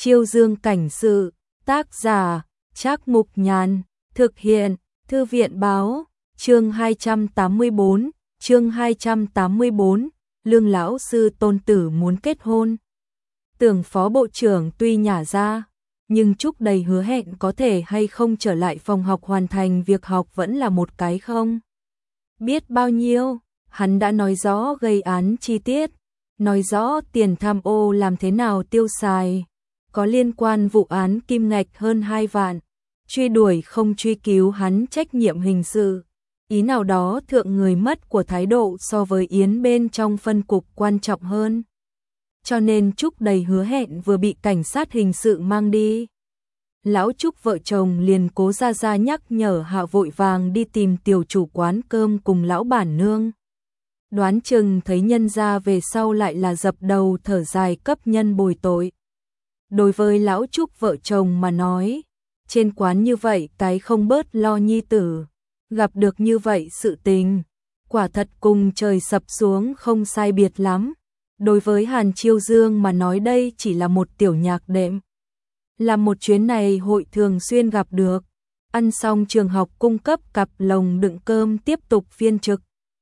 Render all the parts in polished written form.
Chiêu Dương cảnh sự, tác giả, Trác Mục Nhàn, thực hiện, Thư viện báo, chương 284, Lương lão sư tôn tử muốn kết hôn. Tưởng Phó Bộ trưởng tuy nhả ra, nhưng Trúc đầy hứa hẹn có thể hay không trở lại phòng học hoàn thành việc học vẫn là một cái không biết bao nhiêu. Hắn đã nói rõ gây án chi tiết, nói rõ tiền tham ô làm thế nào tiêu xài, có liên quan vụ án kim ngạch hơn 2 vạn, truy đuổi không truy cứu hắn trách nhiệm hình sự. Ý nào đó thượng người mất của thái độ so với Yến bên trong phân cục quan trọng hơn. Cho nên Trúc đầy hứa hẹn vừa bị cảnh sát hình sự mang đi. Lão Trúc vợ chồng liền cố ra nhắc nhở Hạ vội vàng đi tìm tiểu chủ quán cơm cùng lão bản nương. Đoán chừng thấy nhân ra về sau lại là dập đầu thở dài cấp nhân bồi tội. Đối với lão Trúc vợ chồng mà nói, trên quán như vậy cái không bớt lo nhi tử, gặp được như vậy sự tình, quả thật cùng trời sập xuống không sai biệt lắm. Đối với Hàn Chiêu Dương mà nói đây chỉ là một tiểu nhạc đệm. Là một chuyến này hội thường xuyên gặp được. Ăn xong trường học cung cấp cặp lồng đựng cơm tiếp tục phiên trực.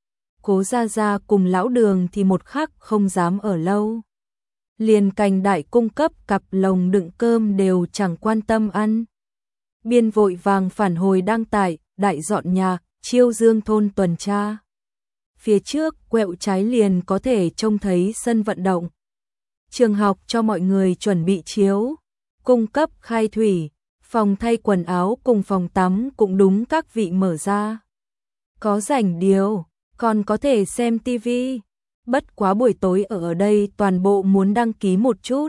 Cố Gia cùng lão Đường thì một khắc không dám ở lâu. Liền cành đại cung cấp cặp lồng đựng cơm đều chẳng quan tâm ăn. Biên vội vàng phản hồi đăng tải, đại dọn nhà, Chiêu Dương thôn tuần tra. Phía trước quẹo trái liền có thể trông thấy sân vận động. Trường học cho mọi người chuẩn bị chiếu, cung cấp khai thủy, phòng thay quần áo cùng phòng tắm cũng đúng các vị mở ra. Có rảnh điều, còn có thể xem tivi. Bất quá buổi tối ở đây toàn bộ muốn đăng ký một chút.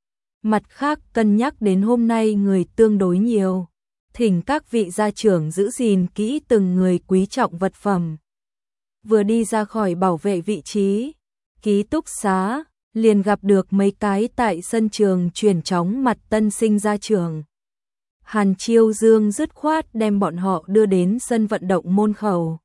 Mặt khác cân nhắc đến hôm nay người tương đối nhiều, thỉnh các vị gia trưởng giữ gìn kỹ từng người quý trọng vật phẩm. Vừa đi ra khỏi bảo vệ vị trí ký túc xá, liền gặp được mấy cái tại sân trường chuyển chóng mặt tân sinh ra trường. Hàn Chiêu Dương dứt khoát đem bọn họ đưa đến sân vận động môn khẩu,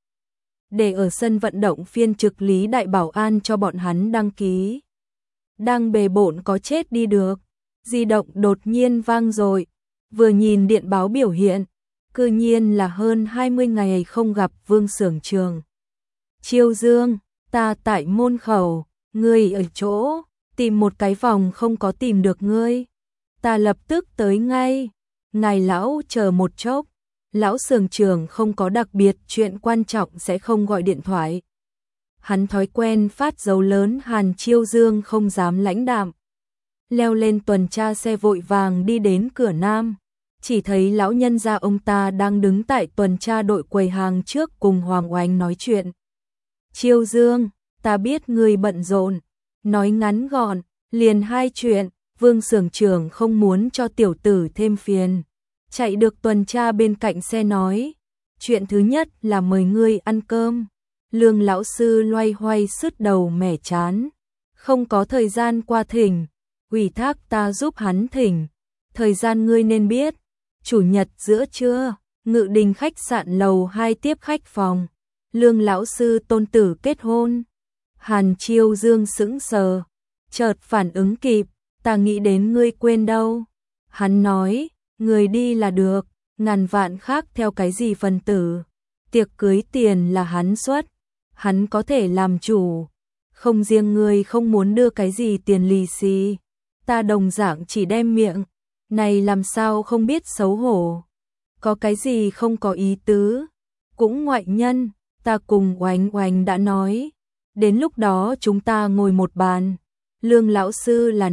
để ở sân vận động phiên trực lý đại bảo an cho bọn hắn đăng ký. Đang bề bộn có chết đi được, di động đột nhiên vang dội, vừa nhìn điện báo biểu hiện, cư nhiên là hơn 20 ngày không gặp Vương Xưởng Trường. Chiêu Dương, ta tại môn khẩu, ngươi ở chỗ, tìm một cái vòng không có tìm được ngươi. Ta lập tức tới ngay, ngài lão chờ một chốc. Lão Xưởng Trường không có đặc biệt chuyện quan trọng sẽ không gọi điện thoại. Hắn thói quen phát dấu lớn. Hàn Chiêu Dương không dám lãnh đạm, leo lên tuần tra xe vội vàng đi đến cửa nam. Chỉ thấy lão nhân gia ông ta đang đứng tại tuần tra đội quầy hàng trước cùng Hoàng Oanh nói chuyện. Chiêu Dương, ta biết ngươi bận rộn, nói ngắn gọn, liền hai chuyện. Vương Xưởng Trường không muốn cho tiểu tử thêm phiền, chạy được tuần tra bên cạnh xe nói. Chuyện thứ nhất là mời ngươi ăn cơm. Lương lão sư loay hoay sứt đầu mẻ chán, không có thời gian qua thỉnh, ủy thác ta giúp hắn thỉnh. Thời gian ngươi nên biết, chủ nhật giữa trưa, Ngự Đình khách sạn lầu 2 tiếp khách phòng. Lương lão sư tôn tử kết hôn. Hàn Chiêu Dương sững sờ, chợt phản ứng kịp, ta nghĩ đến ngươi quên đâu. Hắn nói, người đi là được, ngàn vạn khác theo cái gì phần tử. Tiệc cưới tiền là hắn xuất, hắn có thể làm chủ. Không riêng ngươi không muốn đưa cái gì tiền lì xì, ta đồng dạng chỉ đem miệng. Này làm sao không biết xấu hổ. Có cái gì không có ý tứ. Cũng ngoại nhân, ta cùng Oanh đã nói. Đến lúc đó chúng ta ngồi một bàn. Lương lão sư là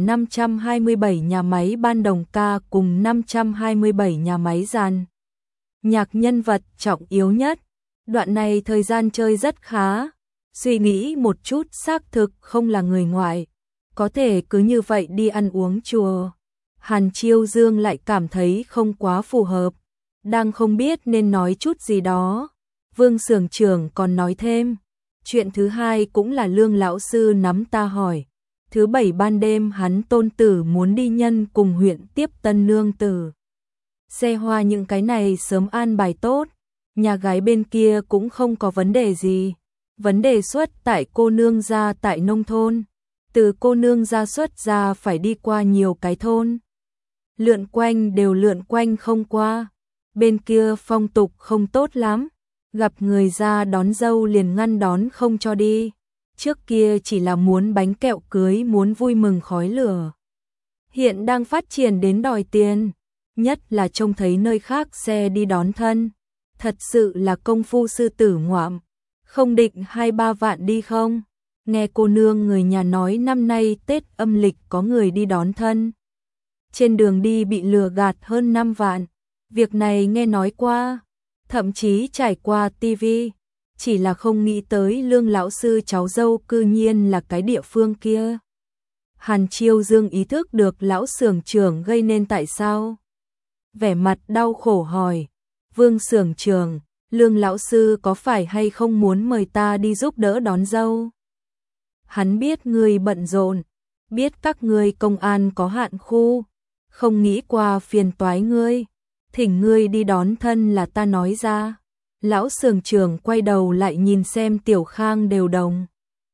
527 nhà máy ban đồng ca cùng 527 nhà máy giàn nhạc nhân vật trọng yếu nhất. Đoạn này thời gian chơi rất khá. Suy nghĩ một chút xác thực không là người ngoại, có thể cứ như vậy đi ăn uống chùa. Hàn Chiêu Dương lại cảm thấy không quá phù hợp, đang không biết nên nói chút gì đó. Vương Xưởng Trường còn nói thêm, chuyện thứ hai cũng là Lương lão sư nắm ta hỏi. Thứ bảy ban đêm hắn tôn tử muốn đi nhân cùng huyện tiếp tân nương tử. Xe hoa những cái này sớm an bài tốt, nhà gái bên kia cũng không có vấn đề gì. Vấn đề xuất tại cô nương gia tại nông thôn. Từ cô nương gia xuất ra phải đi qua nhiều cái thôn. lượn quanh đều lượn quanh không qua. Bên kia phong tục không tốt lắm, gặp người ra đón dâu liền ngăn đón không cho đi. Trước kia chỉ là muốn bánh kẹo cưới, muốn vui mừng khói lửa. Hiện đang phát triển đến đòi tiền, nhất là trông thấy nơi khác xe đi đón thân. Thật sự là công phu sư tử ngoạm, không định 2-3 vạn đi không? Nghe cô nương người nhà nói năm nay Tết âm lịch có người đi đón thân. Trên đường đi bị lừa gạt hơn 5 vạn. Việc này nghe nói qua, thậm chí trải qua tivi, chỉ là không nghĩ tới Lương lão sư cháu dâu cư nhiên là cái địa phương kia. Hàn Chiêu Dương ý thức được lão xưởng trưởng gây nên tại sao. Vẻ mặt đau khổ hỏi, Vương xưởng trưởng, Lương lão sư có phải hay không muốn mời ta đi giúp đỡ đón dâu? Hắn biết ngươi bận rộn, biết các ngươi công an có hạn khu, không nghĩ qua phiền toái ngươi, thỉnh ngươi đi đón thân là ta nói ra. Lão xưởng trưởng quay đầu lại nhìn xem Tiểu Khang đều đồng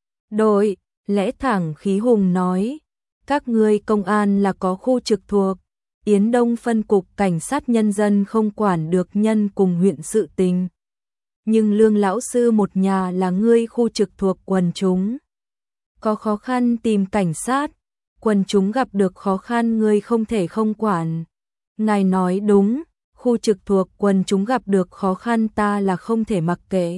đội, lẽ thẳng khí hùng nói, các ngươi công an là có khu trực thuộc, Yến Đông phân cục cảnh sát nhân dân không quản được nhân cùng huyện sự tình. Nhưng Lương lão sư một nhà là ngươi khu trực thuộc quần chúng. Có khó khăn tìm cảnh sát, quần chúng gặp được khó khăn ngươi không thể không quản. Ngài nói đúng, khu trực thuộc quần chúng gặp được khó khăn ta là không thể mặc kệ.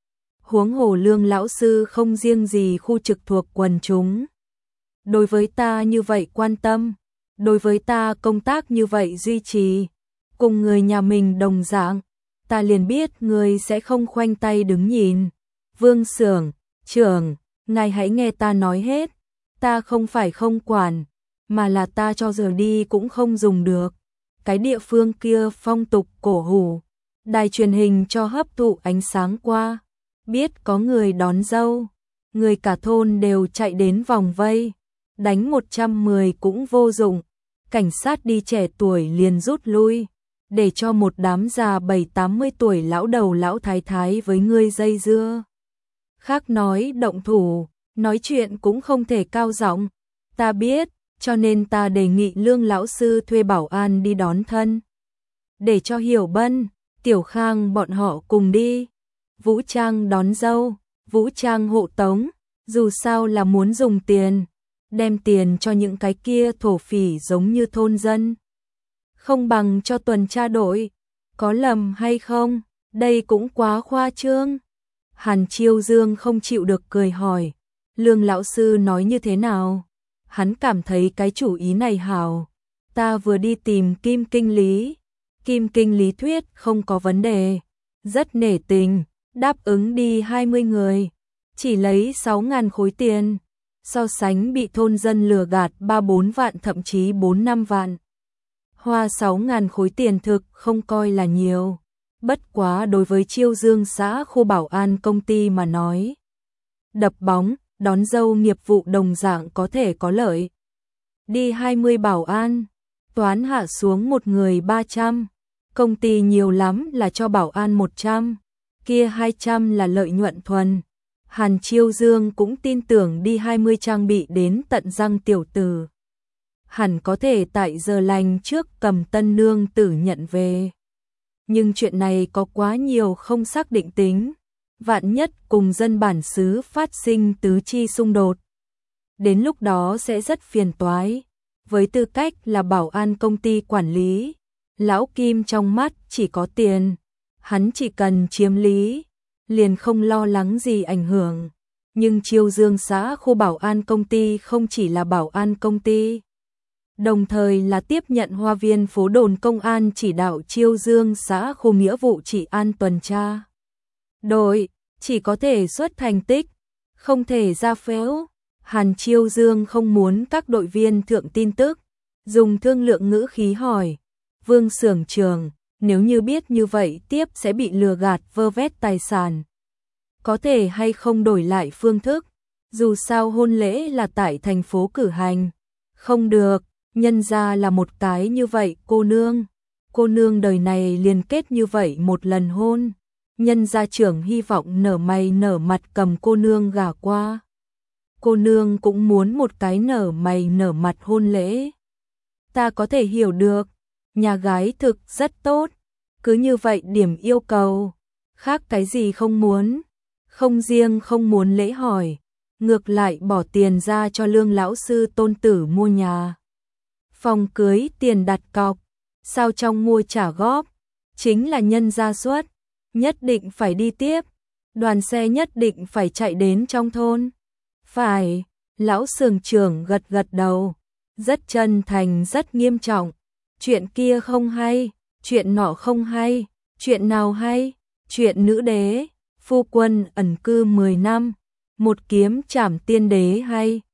Huống hồ Lương lão sư không riêng gì khu trực thuộc quần chúng. Đối với ta như vậy quan tâm, đối với ta công tác như vậy duy trì, cùng người nhà mình đồng dạng, ta liền biết người sẽ không khoanh tay đứng nhìn. Vương xưởng trưởng, ngài hãy nghe ta nói hết, ta không phải không quản, mà là ta cho giờ đi cũng không dùng được. Cái địa phương kia phong tục cổ hủ, đài truyền hình cho hấp thụ ánh sáng qua, biết có người đón dâu, người cả thôn đều chạy đến vòng vây, đánh 110 cũng vô dụng, cảnh sát đi trẻ tuổi liền rút lui, để cho một đám già 70-80 tuổi lão đầu lão thái thái với ngươi dây dưa. Khác nói động thủ, nói chuyện cũng không thể cao giọng, ta biết, cho nên ta đề nghị Lương lão sư thuê bảo an đi đón thân. Để cho Hiểu Bân, Tiểu Khang bọn họ cùng đi. Vũ trang đón dâu, vũ trang hộ tống, dù sao là muốn dùng tiền, đem tiền cho những cái kia thổ phỉ giống như thôn dân. Không bằng cho tuần tra đội, có lầm hay không, đây cũng quá khoa trương. Hàn Chiêu Dương không chịu được cười hỏi, Lương lão sư nói như thế nào? Hắn cảm thấy cái chủ ý này hảo. Ta vừa đi tìm Kim Kinh Lý. Kim Kinh Lý thuyết không có vấn đề. Rất nể tình, đáp ứng đi 20 người. Chỉ lấy 6.000 khối tiền. So sánh bị thôn dân lừa gạt 3-4 vạn thậm chí 4-5 vạn. Hoa 6.000 khối tiền thực không coi là nhiều. Bất quá đối với Chiêu Dương xã khu bảo an công ty mà nói. Đập bóng, đón dâu nghiệp vụ đồng dạng có thể có lợi. Đi 20 bảo an, toán hạ xuống một người 300, công ty nhiều lắm là cho bảo an 100, kia 200 là lợi nhuận thuần. Hàn Chiêu Dương cũng tin tưởng đi 20 trang bị đến tận răng tiểu tử. Hẳn có thể tại giờ lành trước cầm tân nương tử nhận về. Nhưng chuyện này có quá nhiều không xác định tính. Vạn nhất cùng dân bản xứ phát sinh tứ chi xung đột. Đến lúc đó sẽ rất phiền toái. Với tư cách là bảo an công ty quản lý, lão Kim trong mắt chỉ có tiền. Hắn chỉ cần chiếm lý, liền không lo lắng gì ảnh hưởng. Nhưng Chiêu Dương xã khu bảo an công ty không chỉ là bảo an công ty. Đồng thời là tiếp nhận Hoa Viên phố đồn công an chỉ đạo Chiêu Dương xã khu nghĩa vụ trị an tuần tra. Đội chỉ có thể xuất thành tích, không thể ra phễu. Hàn Chiêu Dương không muốn các đội viên thượng tin tức, dùng thương lượng ngữ khí hỏi, Vương xưởng trưởng, nếu như biết như vậy tiếp sẽ bị lừa gạt vơ vét tài sản, có thể hay không đổi lại phương thức, dù sao hôn lễ là tại thành phố cử hành. Không được, nhân ra là một cái như vậy cô nương đời này liền kết như vậy một lần hôn. Nhân gia trưởng hy vọng nở mày nở mặt cầm cô nương gả qua. Cô nương cũng muốn một cái nở mày nở mặt hôn lễ. Ta có thể hiểu được, nhà gái thực rất tốt, cứ như vậy điểm yêu cầu, khác cái gì không muốn, không riêng không muốn lễ hỏi, ngược lại bỏ tiền ra cho Lương lão sư tôn tử mua nhà. Phòng cưới tiền đặt cọc, sao trong mua trả góp, chính là nhân gia suất, nhất định phải đi tiếp, đoàn xe nhất định phải chạy đến trong thôn. Phải, lão xưởng trưởng gật gật đầu, rất chân thành rất nghiêm trọng, chuyện kia không hay, chuyện nọ không hay, chuyện nào hay, chuyện nữ đế, phu quân ẩn cư 10 năm, một kiếm trảm tiên đế hay.